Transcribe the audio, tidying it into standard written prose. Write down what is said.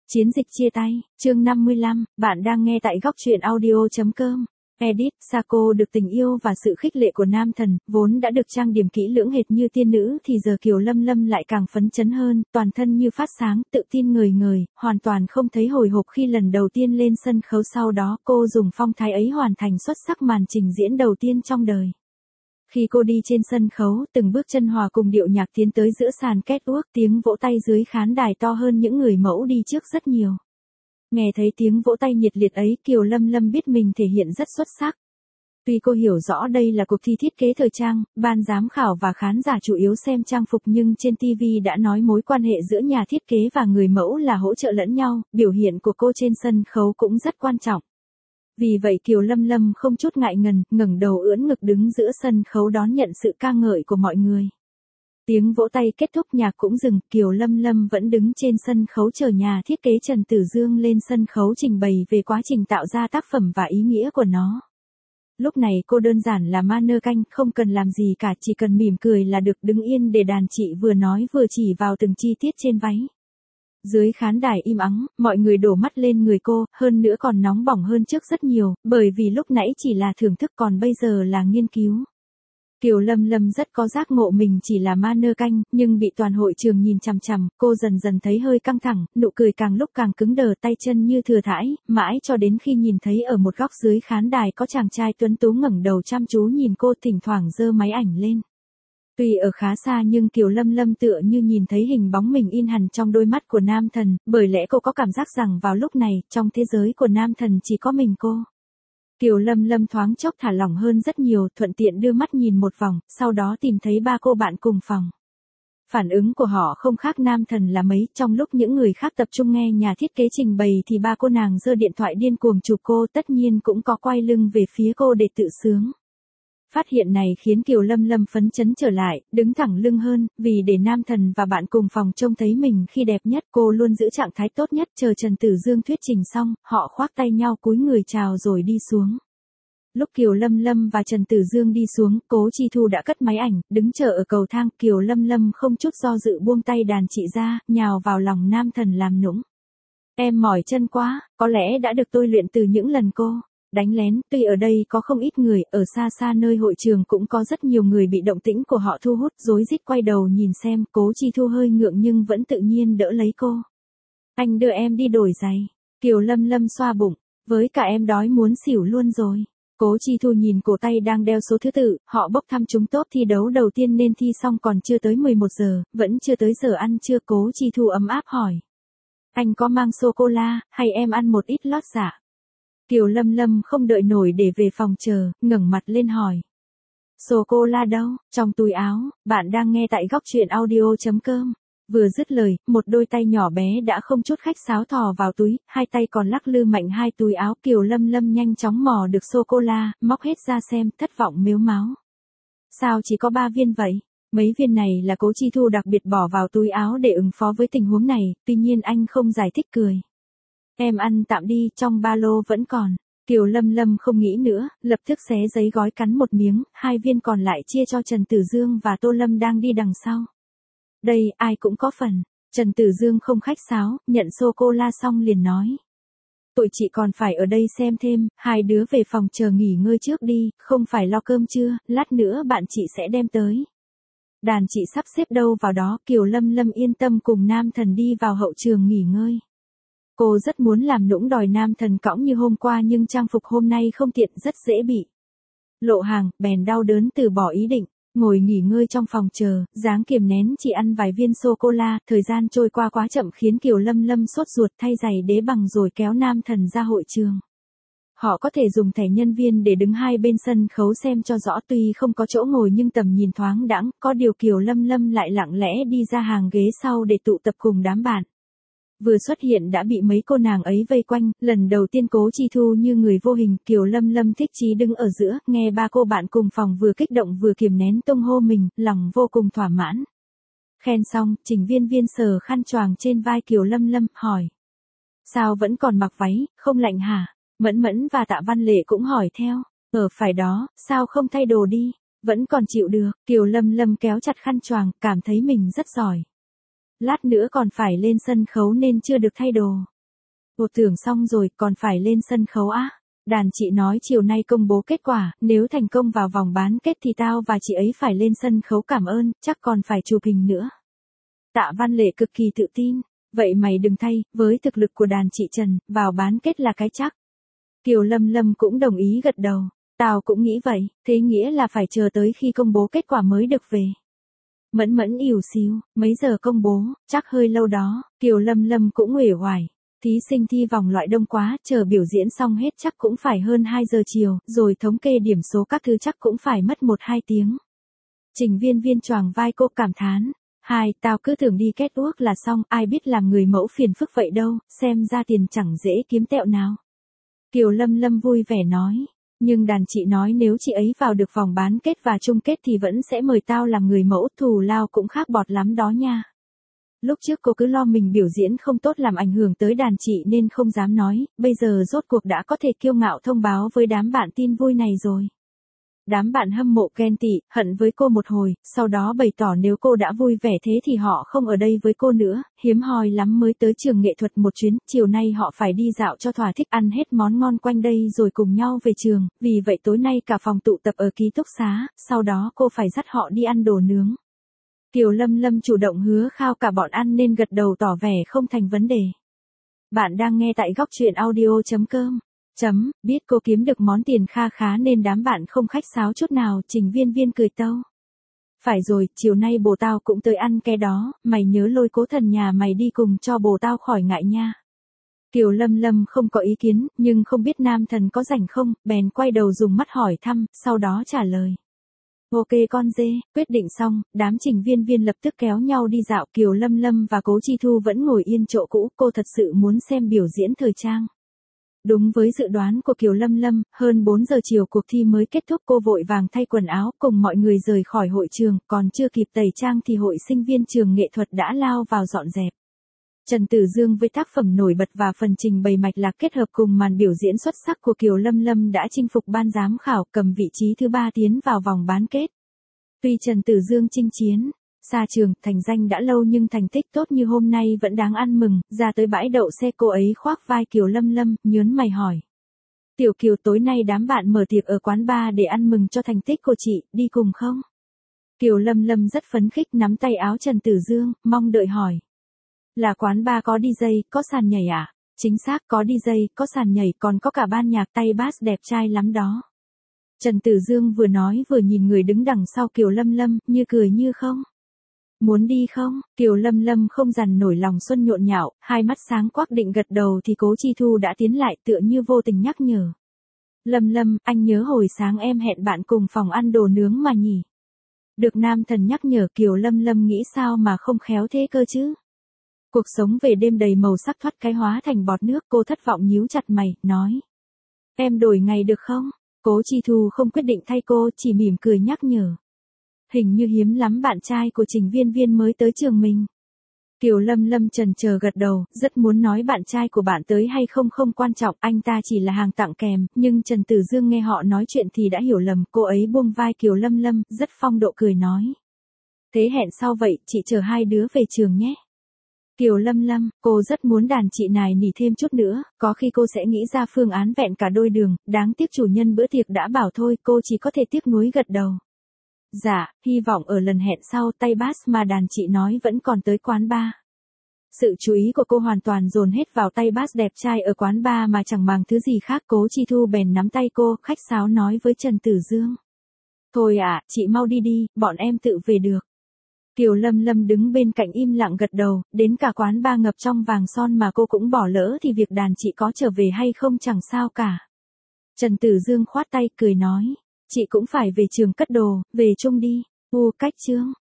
Chiến dịch chia tay, chương 55, bạn đang nghe tại góc truyện audio.com. Edit, Sako được tình yêu và sự khích lệ của nam thần, vốn đã được trang điểm kỹ lưỡng hệt như tiên nữ thì giờ Kiều Lâm Lâm lại càng phấn chấn hơn, toàn thân như phát sáng, tự tin ngời ngời, hoàn toàn không thấy hồi hộp khi lần đầu tiên lên sân khấu, sau đó cô dùng phong thái ấy hoàn thành xuất sắc màn trình diễn đầu tiên trong đời. Khi cô đi trên sân khấu, từng bước chân hòa cùng điệu nhạc tiến tới giữa sàn catwalk, tiếng vỗ tay dưới khán đài to hơn những người mẫu đi trước rất nhiều. Nghe thấy tiếng vỗ tay nhiệt liệt ấy, Kiều Lâm Lâm biết mình thể hiện rất xuất sắc. Tuy cô hiểu rõ đây là cuộc thi thiết kế thời trang, ban giám khảo và khán giả chủ yếu xem trang phục, nhưng trên TV đã nói mối quan hệ giữa nhà thiết kế và người mẫu là hỗ trợ lẫn nhau, biểu hiện của cô trên sân khấu cũng rất quan trọng. Vì vậy Kiều Lâm Lâm không chút ngại ngần, ngẩng đầu ưỡn ngực đứng giữa sân khấu đón nhận sự ca ngợi của mọi người. Tiếng vỗ tay kết thúc, nhạc cũng dừng, Kiều Lâm Lâm vẫn đứng trên sân khấu chờ nhà thiết kế Trần Tử Dương lên sân khấu trình bày về quá trình tạo ra tác phẩm và ý nghĩa của nó. Lúc này cô đơn giản là mannequin, không cần làm gì cả, chỉ cần mỉm cười là được, đứng yên để đàn chị vừa nói vừa chỉ vào từng chi tiết trên váy. Dưới khán đài im ắng, mọi người đổ mắt lên người cô, hơn nữa còn nóng bỏng hơn trước rất nhiều, bởi vì lúc nãy chỉ là thưởng thức còn bây giờ là nghiên cứu. Kiều Lâm Lâm rất có giác ngộ mình chỉ là mannequin, nhưng bị toàn hội trường nhìn chằm chằm, cô dần dần thấy hơi căng thẳng, nụ cười càng lúc càng cứng đờ, tay chân như thừa thãi, mãi cho đến khi nhìn thấy ở một góc dưới khán đài có chàng trai tuấn tú ngẩng đầu chăm chú nhìn cô, thỉnh thoảng giơ máy ảnh lên. Tuy ở khá xa nhưng Kiều Lâm Lâm tựa như nhìn thấy hình bóng mình in hẳn trong đôi mắt của nam thần, bởi lẽ cô có cảm giác rằng vào lúc này, trong thế giới của nam thần chỉ có mình cô. Kiều Lâm Lâm thoáng chốc thả lỏng hơn rất nhiều, thuận tiện đưa mắt nhìn một vòng, sau đó tìm thấy ba cô bạn cùng phòng. Phản ứng của họ không khác nam thần là mấy, trong lúc những người khác tập trung nghe nhà thiết kế trình bày thì ba cô nàng giơ điện thoại điên cuồng chụp cô, tất nhiên cũng có quay lưng về phía cô để tự sướng. Phát hiện này khiến Kiều Lâm Lâm phấn chấn trở lại, đứng thẳng lưng hơn, vì để nam thần và bạn cùng phòng trông thấy mình khi đẹp nhất, cô luôn giữ trạng thái tốt nhất. Chờ Trần Tử Dương thuyết trình xong, họ khoác tay nhau cúi người chào rồi đi xuống. Lúc Kiều Lâm Lâm và Trần Tử Dương đi xuống, Cố Chi Thu đã cất máy ảnh, đứng chờ ở cầu thang. Kiều Lâm Lâm không chút do dự buông tay đàn chị ra, nhào vào lòng nam thần làm nũng. Em mỏi chân quá, có lẽ đã được tôi luyện từ những lần cô đánh lén. Tuy ở đây có không ít người, ở xa xa nơi hội trường cũng có rất nhiều người bị động tĩnh của họ thu hút, rối rít quay đầu nhìn xem. Cố Chi Thu hơi ngượng nhưng vẫn tự nhiên đỡ lấy cô. Anh đưa em đi đổi giày. Kiều Lâm Lâm xoa bụng, với cả em đói muốn xỉu luôn rồi. Cố Chi Thu nhìn cổ tay đang đeo số thứ tự, họ bốc thăm trúng top thi đấu đầu tiên nên thi xong còn chưa tới 11 giờ, vẫn chưa tới giờ ăn trưa. Cố Chi Thu ấm áp hỏi. Anh có mang sô-cô-la, hay em ăn một ít lót dạ? Kiều Lâm Lâm không đợi nổi để về phòng chờ, ngẩng mặt lên hỏi. Sô-cô-la đâu? Trong túi áo. Bạn đang nghe tại góc truyện audio.com. Vừa dứt lời, một đôi tay nhỏ bé đã không chút khách sáo thò vào túi, hai tay còn lắc lư mạnh hai túi áo. Kiều Lâm Lâm nhanh chóng mò được sô-cô-la, móc hết ra xem, thất vọng mếu máo. Sao chỉ có 3 viên vậy? Mấy viên này là Cố Chi Thu đặc biệt bỏ vào túi áo để ứng phó với tình huống này, tuy nhiên anh không giải thích, cười. Em ăn tạm đi, trong ba lô vẫn còn. Kiều Lâm Lâm không nghĩ nữa, lập tức xé giấy gói cắn một miếng, 2 viên còn lại chia cho Trần Tử Dương và Tô Lâm đang đi đằng sau. Đây, ai cũng có phần. Trần Tử Dương không khách sáo, nhận sô-cô-la xong liền nói. Tụi chị còn phải ở đây xem thêm, hai đứa về phòng chờ nghỉ ngơi trước đi, không phải lo cơm trưa, lát nữa bạn chị sẽ đem tới. Đàn chị sắp xếp đâu vào đó. Kiều Lâm Lâm yên tâm cùng nam thần đi vào hậu trường nghỉ ngơi. Cô rất muốn làm nũng đòi nam thần cõng như hôm qua nhưng trang phục hôm nay không tiện, rất dễ bị lộ hàng, bèn đau đớn từ bỏ ý định. Ngồi nghỉ ngơi trong phòng chờ, dáng kiềm nén chỉ ăn vài viên sô-cô-la, thời gian trôi qua quá chậm khiến Kiều Lâm Lâm sốt ruột, thay giày đế bằng rồi kéo nam thần ra hội trường. Họ có thể dùng thẻ nhân viên để đứng hai bên sân khấu xem cho rõ, tuy không có chỗ ngồi nhưng tầm nhìn thoáng đãng, có điều Kiều Lâm Lâm lại lặng lẽ đi ra hàng ghế sau để tụ tập cùng đám bạn. Vừa xuất hiện đã bị mấy cô nàng ấy vây quanh, lần đầu tiên Cố Chi Thu như người vô hình. Kiều Lâm Lâm thích chí đứng ở giữa, nghe ba cô bạn cùng phòng vừa kích động vừa kiềm nén tung hô mình, lòng vô cùng thỏa mãn. Khen xong, Trình Viên Viên sờ khăn choàng trên vai Kiều Lâm Lâm, hỏi. Sao vẫn còn mặc váy, không lạnh hả? Mẫn Mẫn và Tạ Văn Lệ cũng hỏi theo. Phải đó, sao không thay đồ đi? Vẫn còn chịu được. Kiều Lâm Lâm kéo chặt khăn choàng, cảm thấy mình rất giỏi. Lát nữa còn phải lên sân khấu nên chưa được thay đồ. Cô tưởng xong rồi, còn phải lên sân khấu á. Đàn chị nói chiều nay công bố kết quả, nếu thành công vào vòng bán kết thì tao và chị ấy phải lên sân khấu cảm ơn, chắc còn phải chụp hình nữa. Tạ Văn Lệ cực kỳ tự tin. Vậy mày đừng thay, với thực lực của đàn chị Trần, vào bán kết là cái chắc. Kiều Lâm Lâm cũng đồng ý gật đầu. Tao cũng nghĩ vậy, thế nghĩa là phải chờ tới khi công bố kết quả mới được về. Mẫn Mẫn ỉu xìu, mấy giờ công bố, chắc hơi lâu đó. Kiều Lâm Lâm cũng uể oải. Thí sinh thi vòng loại đông quá, chờ biểu diễn xong hết chắc cũng phải hơn 2 giờ chiều, rồi thống kê điểm số các thứ chắc cũng phải mất 1-2 tiếng. Trình Viên Viên choàng vai cô cảm thán. Tao cứ tưởng đi catwalk là xong, ai biết làm người mẫu phiền phức vậy đâu, xem ra tiền chẳng dễ kiếm tẹo nào. Kiều Lâm Lâm vui vẻ nói. Nhưng đàn chị nói nếu chị ấy vào được vòng bán kết và chung kết thì vẫn sẽ mời tao làm người mẫu, thù lao cũng khác bọt lắm đó nha. Lúc trước cô cứ lo mình biểu diễn không tốt làm ảnh hưởng tới đàn chị nên không dám nói, bây giờ rốt cuộc đã có thể kiêu ngạo thông báo với đám bạn tin vui này rồi. Đám bạn hâm mộ ghen tị, hận với cô một hồi, sau đó bày tỏ nếu cô đã vui vẻ thế thì họ không ở đây với cô nữa, hiếm hoi lắm mới tới trường nghệ thuật một chuyến, chiều nay họ phải đi dạo cho thỏa thích ăn hết món ngon quanh đây rồi cùng nhau về trường, vì vậy tối nay cả phòng tụ tập ở ký túc xá, sau đó cô phải dắt họ đi ăn đồ nướng. Kiều Lâm Lâm chủ động hứa khao cả bọn ăn nên gật đầu tỏ vẻ không thành vấn đề. Bạn đang nghe tại góc truyện audio.com. Biết cô kiếm được món tiền kha khá nên đám bạn không khách sáo chút nào, Trình Viên Viên cười tâu. Phải rồi, chiều nay bồ tao cũng tới ăn cái đó, mày nhớ lôi cố thần nhà mày đi cùng cho bồ tao khỏi ngại nha. Kiều Lâm Lâm không có ý kiến, nhưng không biết nam thần có rảnh không, bèn quay đầu dùng mắt hỏi thăm, sau đó trả lời. Ok con dê, quyết định xong, đám Trình Viên Viên lập tức kéo nhau đi dạo. Kiều Lâm Lâm và Cố Chi Thu vẫn ngồi yên chỗ cũ, cô thật sự muốn xem biểu diễn thời trang. Đúng với dự đoán của Kiều Lâm Lâm, hơn 4 giờ chiều cuộc thi mới kết thúc, cô vội vàng thay quần áo cùng mọi người rời khỏi hội trường, còn chưa kịp tẩy trang thì hội sinh viên trường nghệ thuật đã lao vào dọn dẹp. Trần Tử Dương với tác phẩm nổi bật và phần trình bày mạch lạc kết hợp cùng màn biểu diễn xuất sắc của Kiều Lâm Lâm đã chinh phục ban giám khảo, cầm vị trí thứ 3 tiến vào vòng bán kết. Tuy Trần Tử Dương chinh chiến xa trường, thành danh đã lâu nhưng thành tích tốt như hôm nay vẫn đáng ăn mừng. Ra tới bãi đậu xe cô ấy khoác vai Kiều Lâm Lâm, nhớn mày hỏi. Tiểu Kiều, tối nay đám bạn mở tiệc ở quán bar để ăn mừng cho thành tích của chị, đi cùng không? Kiều Lâm Lâm rất phấn khích nắm tay áo Trần Tử Dương, mong đợi hỏi. Là quán bar có DJ, có sàn nhảy à? Chính xác, có DJ, có sàn nhảy, còn có cả ban nhạc tay bass đẹp trai lắm đó. Trần Tử Dương vừa nói vừa nhìn người đứng đằng sau Kiều Lâm Lâm, như cười như không. Muốn đi không? Kiều Lâm Lâm không dằn nổi lòng xuân nhộn nhạo, hai mắt sáng quắc định gật đầu thì Cố Chi Thu đã tiến lại tựa như vô tình nhắc nhở. Lâm Lâm, anh nhớ hồi sáng em hẹn bạn cùng phòng ăn đồ nướng mà nhỉ? Được nam thần nhắc nhở Kiều Lâm Lâm nghĩ sao mà không khéo thế cơ chứ? Cuộc sống về đêm đầy màu sắc thoát cái hóa thành bọt nước, cô thất vọng nhíu chặt mày, nói. Em đổi ngày được không? Cố Chi Thu không quyết định thay cô, chỉ mỉm cười nhắc nhở. Hình như hiếm lắm bạn trai của Trình Viên Viên mới tới trường mình. Kiều Lâm Lâm chần chờ gật đầu, rất muốn nói bạn trai của bạn tới hay không không quan trọng, anh ta chỉ là hàng tặng kèm, nhưng Trần Tử Dương nghe họ nói chuyện thì đã hiểu lầm, cô ấy buông vai Kiều Lâm Lâm, rất phong độ cười nói. Thế hẹn sau vậy, chị chờ hai đứa về trường nhé. Kiều Lâm Lâm, cô rất muốn đàn chị nài nỉ thêm chút nữa, có khi cô sẽ nghĩ ra phương án vẹn cả đôi đường, đáng tiếc chủ nhân bữa tiệc đã bảo thôi, cô chỉ có thể tiếc nuối gật đầu. Dạ, hy vọng ở lần hẹn sau tay bass mà đàn chị nói vẫn còn tới quán bar. Sự chú ý của cô hoàn toàn dồn hết vào tay bass đẹp trai ở quán bar mà chẳng màng thứ gì khác. Cố Chi Thu bèn nắm tay cô, khách sáo nói với Trần Tử Dương. Thôi ạ, chị mau đi đi, bọn em tự về được. Kiều Lâm Lâm đứng bên cạnh im lặng gật đầu, đến cả quán bar ngập trong vàng son mà cô cũng bỏ lỡ thì việc đàn chị có trở về hay không chẳng sao cả. Trần Tử Dương khoát tay cười nói. Chị cũng phải về trường cất đồ, về chung đi. Cách chương.